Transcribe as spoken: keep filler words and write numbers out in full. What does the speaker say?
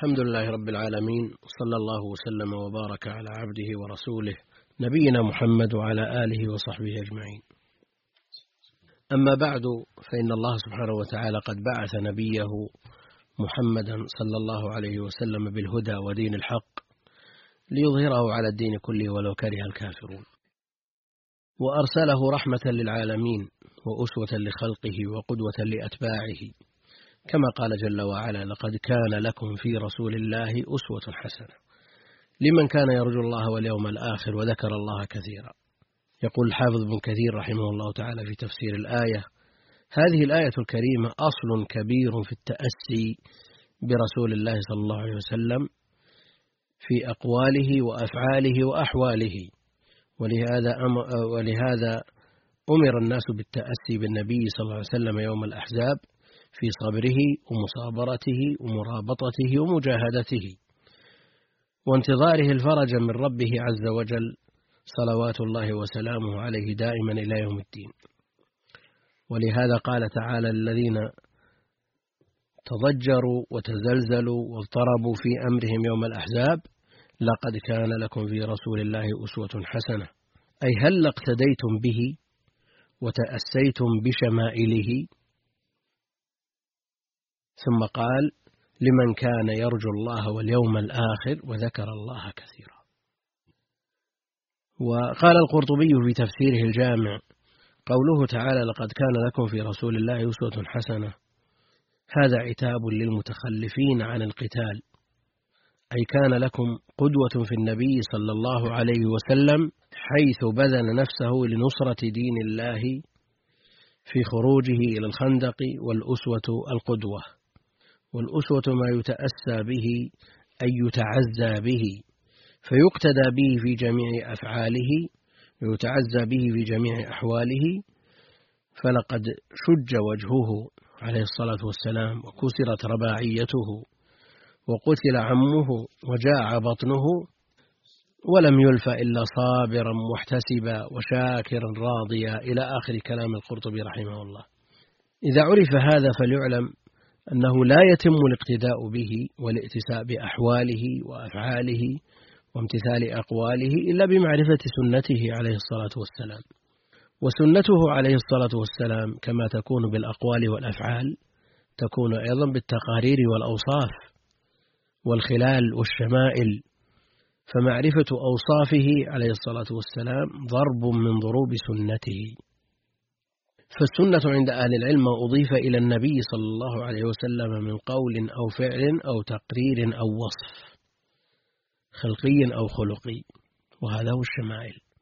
الحمد لله رب العالمين، صلى الله وسلم وبارك على عبده ورسوله نبينا محمد وعلى آله وصحبه أجمعين. أما بعد، فإن الله سبحانه وتعالى قد بعث نبيه محمدا صلى الله عليه وسلم بالهدى ودين الحق ليظهره على الدين كله ولو كره الكافرون، وأرسله رحمة للعالمين وأسوة لخلقه وقدوة لأتباعه، كما قال جل وعلا: لقد كان لكم في رسول الله أسوة حسنة لمن كان يرجو الله واليوم الآخر وذكر الله كثيرا. يقول الحافظ ابن كثير رحمه الله تعالى في تفسير الآية: هذه الآية الكريمة أصل كبير في التأسي برسول الله صلى الله عليه وسلم في أقواله وأفعاله وأحواله، ولهذا ولهذا أمر الناس بالتأسي بالنبي صلى الله عليه وسلم يوم الأحزاب في صبره ومصابرته ومرابطته ومجاهدته وانتظاره الفرج من ربه عز وجل، صلوات الله وسلامه عليه دائما إلى يوم الدين. ولهذا قال تعالى: الذين تضجروا وتزلزلوا واضطربوا في أمرهم يوم الأحزاب لقد كان لكم في رسول الله أسوة حسنة، أي هل اقتديتم به وتأسيتم بشمائله؟ ثم قال: لمن كان يرجو الله واليوم الآخر وذكر الله كثيرا. وقال القرطبي في تفسيره الجامع: قوله تعالى: لقد كان لكم في رسول الله أسوة حسنة، هذا عتاب للمتخلفين عن القتال، أي كان لكم قدوة في النبي صلى الله عليه وسلم حيث بذل نفسه لنصرة دين الله في خروجه إلى الخندق، والأسوة القدوة، والأسوة ما يتأسى به أي يتعزى به فيقتدى به في جميع أفعاله ويتعزى به في جميع أحواله. فلقد شج وجهه عليه الصلاة والسلام وكسرت رباعيته وقتل عمه وجاع بطنه ولم يلف إلا صابرا محتسبا وشاكرا راضيا، إلى آخر كلام القرطبي رحمه الله. إذا عرف هذا فليعلم أنه لا يتم الاقتداء به والائتساء بأحواله وأفعاله وامتثال أقواله إلا بمعرفة سنته عليه الصلاة والسلام. وسنته عليه الصلاة والسلام كما تكون بالأقوال والأفعال تكون أيضا بالتقارير والأوصاف والخلال والشمائل، فمعرفة أوصافه عليه الصلاة والسلام ضرب من ضروب سنته. فالسنة عند أهل العلم أضيف إلى النبي صلى الله عليه وسلم من قول أو فعل أو تقرير أو وصف خلقي أو خلقي، وهذا هو الشمائل.